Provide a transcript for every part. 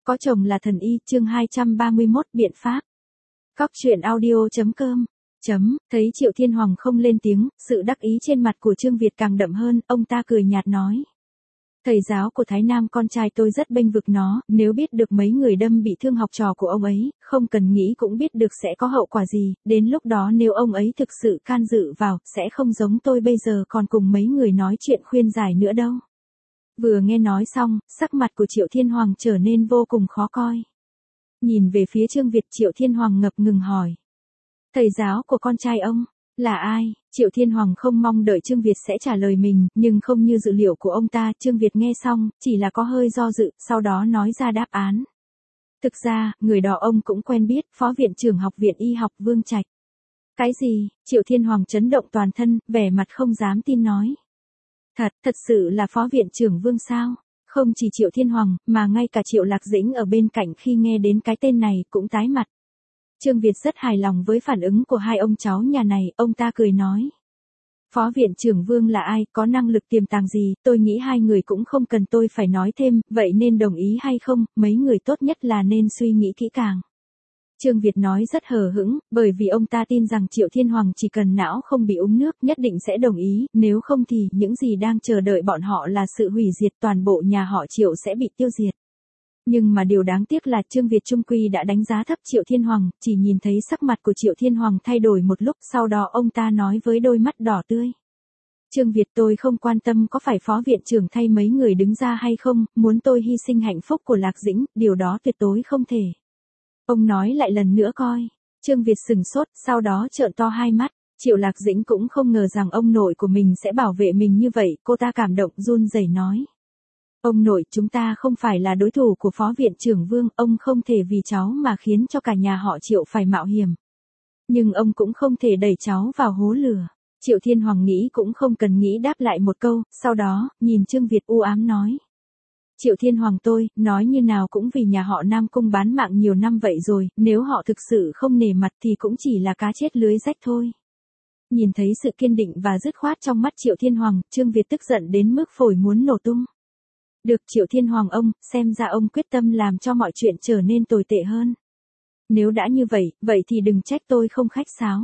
Có chồng là thần y, chương 231, biện pháp. Cóc truyện audio.com. Thấy Triệu Thiên Hoàng không lên tiếng, sự đắc ý trên mặt của Trương Việt càng đậm hơn, ông ta cười nhạt nói. Thầy giáo của Thái Nam con trai tôi rất bênh vực nó, nếu biết được mấy người đâm bị thương học trò của ông ấy, không cần nghĩ cũng biết được sẽ có hậu quả gì, đến lúc đó nếu ông ấy thực sự can dự vào, sẽ không giống tôi bây giờ còn cùng mấy người nói chuyện khuyên giải nữa đâu. Vừa nghe nói xong, sắc mặt của Triệu Thiên Hoàng trở nên vô cùng khó coi. Nhìn về phía Trương Việt, Triệu Thiên Hoàng ngập ngừng hỏi. Thầy giáo của con trai ông, là ai? Triệu Thiên Hoàng không mong đợi Trương Việt sẽ trả lời mình, nhưng không như dự liệu của ông ta, Trương Việt nghe xong, chỉ là có hơi do dự, sau đó nói ra đáp án. Thực ra, người đó ông cũng quen biết, Phó Viện trưởng Học viện Y học Vương Trạch. Cái gì? Triệu Thiên Hoàng chấn động toàn thân, vẻ mặt không dám tin nói. Thật sự là Phó Viện trưởng Vương sao? Không chỉ Triệu Thiên Hoàng, mà ngay cả Triệu Lạc Dĩnh ở bên cạnh khi nghe đến cái tên này cũng tái mặt. Trương Việt rất hài lòng với phản ứng của hai ông cháu nhà này, ông ta cười nói. Phó Viện trưởng Vương là ai, có năng lực tiềm tàng gì, tôi nghĩ hai người cũng không cần tôi phải nói thêm, vậy nên đồng ý hay không, mấy người tốt nhất là nên suy nghĩ kỹ càng. Trương Việt nói rất hờ hững, bởi vì ông ta tin rằng Triệu Thiên Hoàng chỉ cần não không bị uống nước nhất định sẽ đồng ý, nếu không thì những gì đang chờ đợi bọn họ là sự hủy diệt, toàn bộ nhà họ Triệu sẽ bị tiêu diệt. Nhưng mà điều đáng tiếc là Trương Việt trung quy đã đánh giá thấp Triệu Thiên Hoàng, chỉ nhìn thấy sắc mặt của Triệu Thiên Hoàng thay đổi một lúc, sau đó ông ta nói với đôi mắt đỏ tươi. Trương Việt, tôi không quan tâm có phải Phó Viện trưởng thay mấy người đứng ra hay không, muốn tôi hy sinh hạnh phúc của Lạc Dĩnh, điều đó tuyệt đối không thể. Ông nói lại lần nữa coi. Trương Việt sừng sốt, sau đó trợn to hai mắt. Triệu Lạc Dĩnh cũng không ngờ rằng ông nội của mình sẽ bảo vệ mình như vậy, cô ta cảm động run rẩy nói. Ông nội, chúng ta không phải là đối thủ của Phó Viện trưởng Vương, ông không thể vì cháu mà khiến cho cả nhà họ Triệu phải mạo hiểm. Nhưng ông cũng không thể đẩy cháu vào hố lửa. Triệu Thiên Hoàng nghĩ cũng không cần nghĩ đáp lại một câu, sau đó, nhìn Trương Việt u ám nói. Triệu Thiên Hoàng tôi, nói như nào cũng vì nhà họ Nam Cung bán mạng nhiều năm vậy rồi, nếu họ thực sự không nể mặt thì cũng chỉ là cá chết lưới rách thôi. Nhìn thấy sự kiên định và dứt khoát trong mắt Triệu Thiên Hoàng, Trương Việt tức giận đến mức phổi muốn nổ tung. Được Triệu Thiên Hoàng ông, xem ra ông quyết tâm làm cho mọi chuyện trở nên tồi tệ hơn. Nếu đã như vậy, vậy thì đừng trách tôi không khách sáo.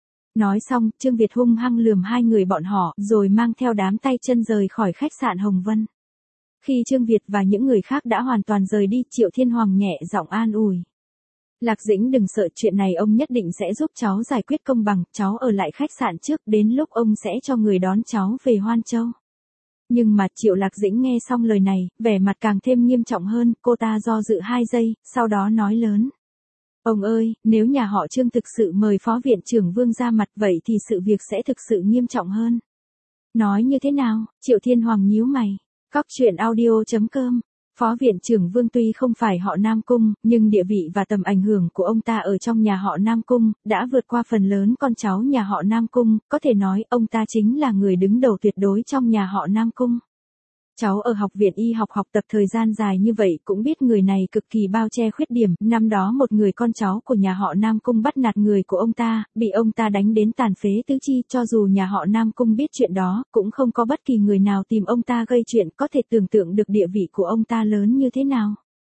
Nói xong, Trương Việt hung hăng lườm hai người bọn họ, rồi mang theo đám tay chân rời khỏi khách sạn Hồng Vân. Khi Trương Việt và những người khác đã hoàn toàn rời đi, Triệu Thiên Hoàng nhẹ giọng an ủi. Lạc Dĩnh đừng sợ, chuyện này ông nhất định sẽ giúp cháu giải quyết công bằng, cháu ở lại khách sạn trước, đến lúc ông sẽ cho người đón cháu về Hoan Châu. Nhưng mà Triệu Lạc Dĩnh nghe xong lời này, vẻ mặt càng thêm nghiêm trọng hơn, cô ta do dự 2 giây, sau đó nói lớn. Ông ơi, nếu nhà họ Trương thực sự mời Phó Viện trưởng Vương ra mặt vậy thì sự việc sẽ thực sự nghiêm trọng hơn. Nói như thế nào? Triệu Thiên Hoàng nhíu mày. Cóc truyện audio.com. Phó Viện trưởng Vương tuy không phải họ Nam Cung, nhưng địa vị và tầm ảnh hưởng của ông ta ở trong nhà họ Nam Cung, đã vượt qua phần lớn con cháu nhà họ Nam Cung, có thể nói ông ta chính là người đứng đầu tuyệt đối trong nhà họ Nam Cung. Cháu ở học viện y học học tập thời gian dài như vậy cũng biết người này cực kỳ bao che khuyết điểm, năm đó một người con cháu của nhà họ Nam Cung bắt nạt người của ông ta, bị ông ta đánh đến tàn phế tứ chi, cho dù nhà họ Nam Cung biết chuyện đó, cũng không có bất kỳ người nào tìm ông ta gây chuyện, có thể tưởng tượng được địa vị của ông ta lớn như thế nào.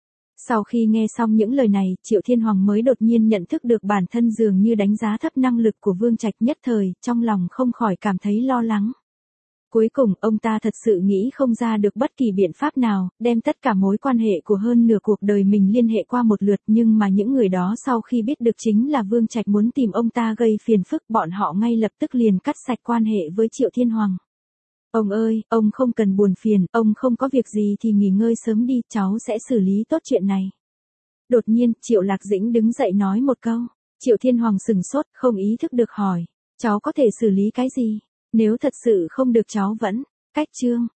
Sau khi nghe xong những lời này, Triệu Thiên Hoàng mới đột nhiên nhận thức được bản thân dường như đánh giá thấp năng lực của Vương Trạch, nhất thời, trong lòng không khỏi cảm thấy lo lắng. Cuối cùng, ông ta thật sự nghĩ không ra được bất kỳ biện pháp nào, đem tất cả mối quan hệ của hơn nửa cuộc đời mình liên hệ qua một lượt, nhưng mà những người đó sau khi biết được chính là Vương Trạch muốn tìm ông ta gây phiền phức, bọn họ ngay lập tức liền cắt sạch quan hệ với Triệu Thiên Hoàng. Ông ơi, ông không cần buồn phiền, ông không có việc gì thì nghỉ ngơi sớm đi, cháu sẽ xử lý tốt chuyện này. Đột nhiên, Triệu Lạc Dĩnh đứng dậy nói một câu. Triệu Thiên Hoàng sừng sốt, không ý thức được hỏi. Cháu có thể xử lý cái gì? Nếu thật sự không được cháu vẫn, cách chương.